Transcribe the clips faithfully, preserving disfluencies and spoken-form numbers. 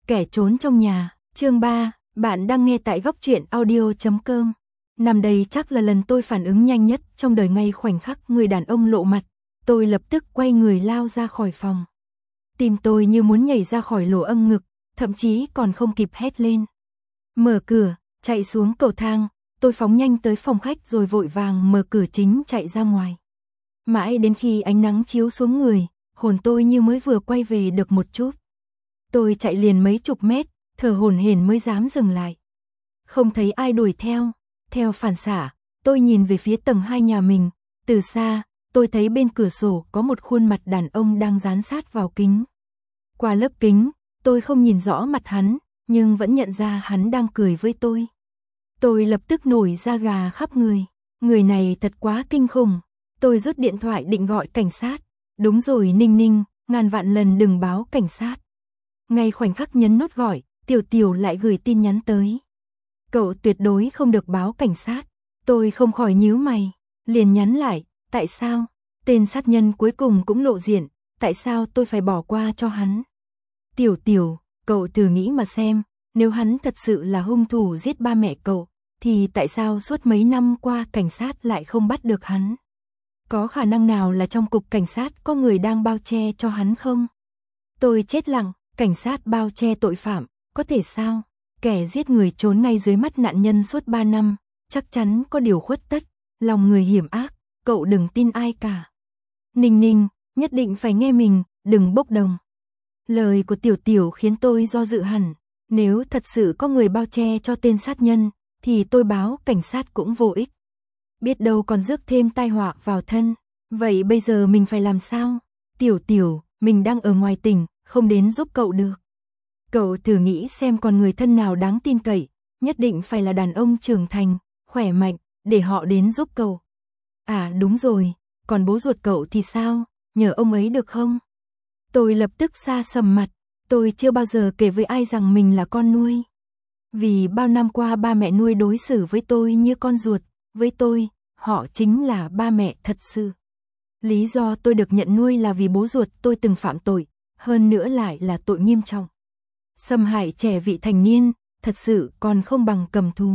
Kẻ trốn trong nhà, chương ba, bạn đang nghe tại góc truyện audio chấm com. Năm đây chắc là lần tôi phản ứng nhanh nhất trong đời, ngay khoảnh khắc người đàn ông lộ mặt, tôi lập tức quay người lao ra khỏi phòng. Tim tôi như muốn nhảy ra khỏi lỗ âm ngực, thậm chí còn không kịp hét lên. Mở cửa, chạy xuống cầu thang, tôi phóng nhanh tới phòng khách rồi vội vàng mở cửa chính chạy ra ngoài. Mãi đến khi ánh nắng chiếu xuống người, hồn tôi như mới vừa quay về được một chút. Tôi chạy liền mấy chục mét, thở hổn hển mới dám dừng lại. Không thấy ai đuổi theo, theo phản xạ, tôi nhìn về phía tầng hai nhà mình, từ xa, tôi thấy bên cửa sổ có một khuôn mặt đàn ông đang dán sát vào kính. Qua lớp kính, tôi không nhìn rõ mặt hắn, nhưng vẫn nhận ra hắn đang cười với tôi. Tôi lập tức nổi da gà khắp người, người này thật quá kinh khủng. Tôi rút điện thoại định gọi cảnh sát. Đúng rồi Ninh Ninh, ngàn vạn lần đừng báo cảnh sát. Ngay khoảnh khắc nhấn nút gọi, Tiểu Tiểu lại gửi tin nhắn tới. Cậu tuyệt đối không được báo cảnh sát. Tôi không khỏi nhíu mày, liền nhắn lại, tại sao? Tên sát nhân cuối cùng cũng lộ diện, tại sao tôi phải bỏ qua cho hắn? Tiểu Tiểu, cậu thử nghĩ mà xem, nếu hắn thật sự là hung thủ giết ba mẹ cậu, thì tại sao suốt mấy năm qua cảnh sát lại không bắt được hắn? Có khả năng nào là trong cục cảnh sát có người đang bao che cho hắn không? Tôi chết lặng, cảnh sát bao che tội phạm, có thể sao? Kẻ giết người trốn ngay dưới mắt nạn nhân suốt ba năm, chắc chắn có điều khuất tất, lòng người hiểm ác, cậu đừng tin ai cả. Ninh Ninh, nhất định phải nghe mình, đừng bốc đồng. Lời của Tiểu Tiểu khiến tôi do dự hẳn, nếu thật sự có người bao che cho tên sát nhân, thì tôi báo cảnh sát cũng vô ích. Biết đâu còn rước thêm tai họa vào thân. Vậy bây giờ mình phải làm sao? Tiểu Tiểu, mình đang ở ngoài tỉnh, không đến giúp cậu được. Cậu thử nghĩ xem còn người thân nào đáng tin cậy, nhất định phải là đàn ông trưởng thành, khỏe mạnh, để họ đến giúp cậu. À đúng rồi, còn bố ruột cậu thì sao? Nhờ ông ấy được không? Tôi lập tức sa sầm mặt, tôi chưa bao giờ kể với ai rằng mình là con nuôi. Vì bao năm qua ba mẹ nuôi đối xử với tôi như con ruột. Với tôi, họ chính là ba mẹ thật sự. Lý do tôi được nhận nuôi là vì bố ruột tôi từng phạm tội, hơn nữa lại là tội nghiêm trọng. Xâm hại trẻ vị thành niên, thật sự còn không bằng cầm thú.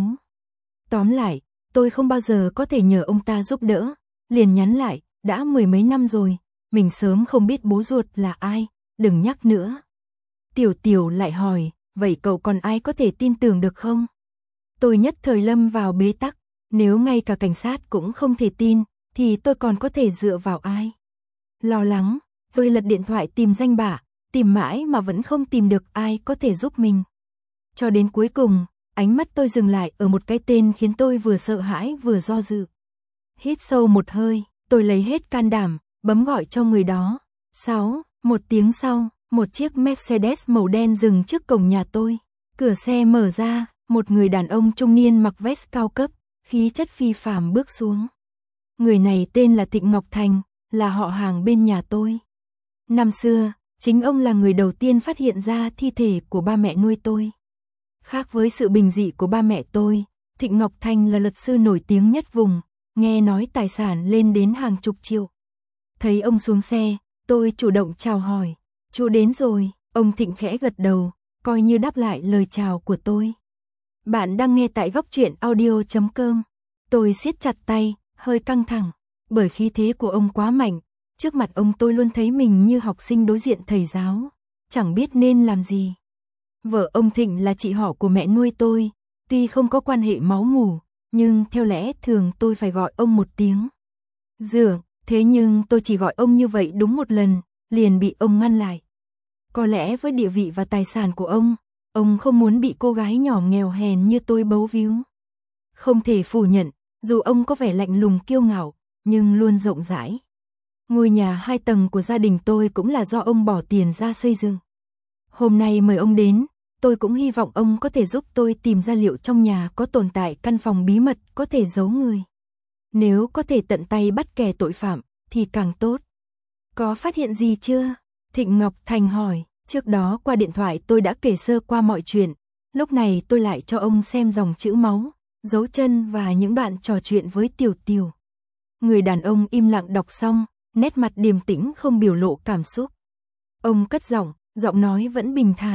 Tóm lại, tôi không bao giờ có thể nhờ ông ta giúp đỡ, liền nhắn lại, đã mười mấy năm rồi, mình sớm không biết bố ruột là ai, đừng nhắc nữa. Tiểu Tiểu lại hỏi, vậy cậu còn ai có thể tin tưởng được không? Tôi nhất thời lâm vào bế tắc. Nếu ngay cả cảnh sát cũng không thể tin, thì tôi còn có thể dựa vào ai? Lo lắng, tôi lật điện thoại tìm danh bạ, tìm mãi mà vẫn không tìm được ai có thể giúp mình. Cho đến cuối cùng, ánh mắt tôi dừng lại ở một cái tên khiến tôi vừa sợ hãi vừa do dự. Hít sâu một hơi, tôi lấy hết can đảm, bấm gọi cho người đó. Sáu, một tiếng sau, một chiếc Mercedes màu đen dừng trước cổng nhà tôi. Cửa xe mở ra, một người đàn ông trung niên mặc vest cao cấp, khí chất phi phàm bước xuống. Người này tên là Thịnh Ngọc Thành, là họ hàng bên nhà tôi. Năm xưa, chính ông là người đầu tiên phát hiện ra thi thể của ba mẹ nuôi tôi. Khác với sự bình dị của ba mẹ tôi, Thịnh Ngọc Thành là luật sư nổi tiếng nhất vùng, nghe nói tài sản lên đến hàng chục triệu. Thấy ông xuống xe, tôi chủ động chào hỏi. Chú đến rồi, ông Thịnh khẽ gật đầu, coi như đáp lại lời chào của tôi. Bạn đang nghe tại góc truyện audio chấm com. Tôi siết chặt tay, hơi căng thẳng, bởi khí thế của ông quá mạnh. Trước mặt ông tôi luôn thấy mình như học sinh đối diện thầy giáo, chẳng biết nên làm gì. Vợ ông Thịnh là chị họ của mẹ nuôi tôi, tuy không có quan hệ máu mủ, nhưng theo lẽ thường tôi phải gọi ông một tiếng Dượng, thế nhưng tôi chỉ gọi ông như vậy đúng một lần, liền bị ông ngăn lại. Có lẽ với địa vị và tài sản của ông, ông không muốn bị cô gái nhỏ nghèo hèn như tôi bấu víu. Không thể phủ nhận, dù ông có vẻ lạnh lùng kiêu ngạo, nhưng luôn rộng rãi. Ngôi nhà hai tầng của gia đình tôi cũng là do ông bỏ tiền ra xây dựng. Hôm nay mời ông đến, tôi cũng hy vọng ông có thể giúp tôi tìm ra liệu trong nhà có tồn tại căn phòng bí mật có thể giấu người. Nếu có thể tận tay bắt kẻ tội phạm, thì càng tốt. Có phát hiện gì chưa? Thịnh Ngọc Thành hỏi. Trước đó qua điện thoại tôi đã kể sơ qua mọi chuyện, lúc này tôi lại cho ông xem dòng chữ máu, dấu chân và những đoạn trò chuyện với Tiểu Tiểu. Người đàn ông im lặng đọc xong, nét mặt điềm tĩnh không biểu lộ cảm xúc. Ông cất giọng, giọng nói vẫn bình thản.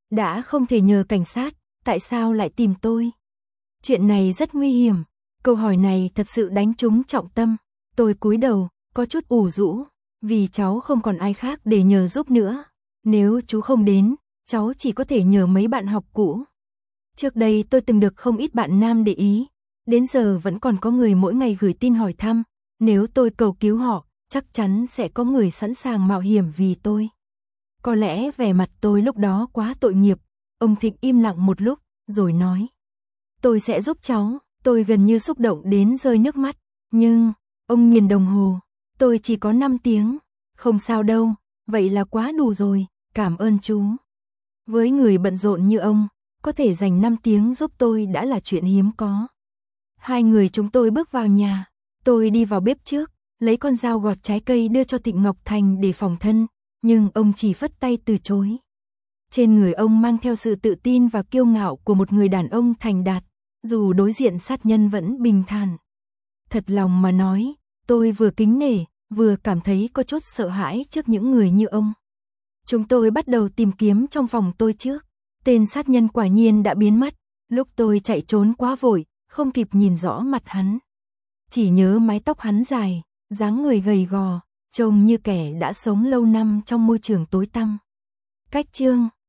Đã không thể nhờ cảnh sát, tại sao lại tìm tôi? Chuyện này rất nguy hiểm. Câu hỏi này thật sự đánh trúng trọng tâm. Tôi cúi đầu, có chút ủ rũ, vì cháu không còn ai khác để nhờ giúp nữa. Nếu chú không đến, cháu chỉ có thể nhờ mấy bạn học cũ. Trước đây tôi từng được không ít bạn nam để ý, đến giờ vẫn còn có người mỗi ngày gửi tin hỏi thăm. Nếu tôi cầu cứu họ, chắc chắn sẽ có người sẵn sàng mạo hiểm vì tôi. Có lẽ vẻ mặt tôi lúc đó quá tội nghiệp. Ông Thịnh im lặng một lúc, rồi nói. Tôi sẽ giúp cháu. Tôi gần như xúc động đến rơi nước mắt. Nhưng, ông nhìn đồng hồ, tôi chỉ có năm tiếng. Không sao đâu, vậy là quá đủ rồi, cảm ơn chú. Với người bận rộn như ông, có thể dành năm tiếng giúp tôi đã là chuyện hiếm có. Hai người chúng tôi bước vào nhà. Tôi đi vào bếp trước, lấy con dao gọt trái cây đưa cho Thịnh Ngọc Thành để phòng thân, nhưng ông chỉ phất tay từ chối. Trên người ông mang theo sự tự tin và kiêu ngạo của một người đàn ông thành đạt, dù đối diện sát nhân vẫn bình thản. Thật lòng mà nói, tôi vừa kính nể, vừa cảm thấy có chút sợ hãi trước những người như ông. Chúng tôi bắt đầu tìm kiếm trong phòng tôi trước. Tên sát nhân quả nhiên đã biến mất. Lúc tôi chạy trốn quá vội, không kịp nhìn rõ mặt hắn. Chỉ nhớ mái tóc hắn dài, dáng người gầy gò, trông như kẻ đã sống lâu năm trong môi trường tối tăm. Cách chương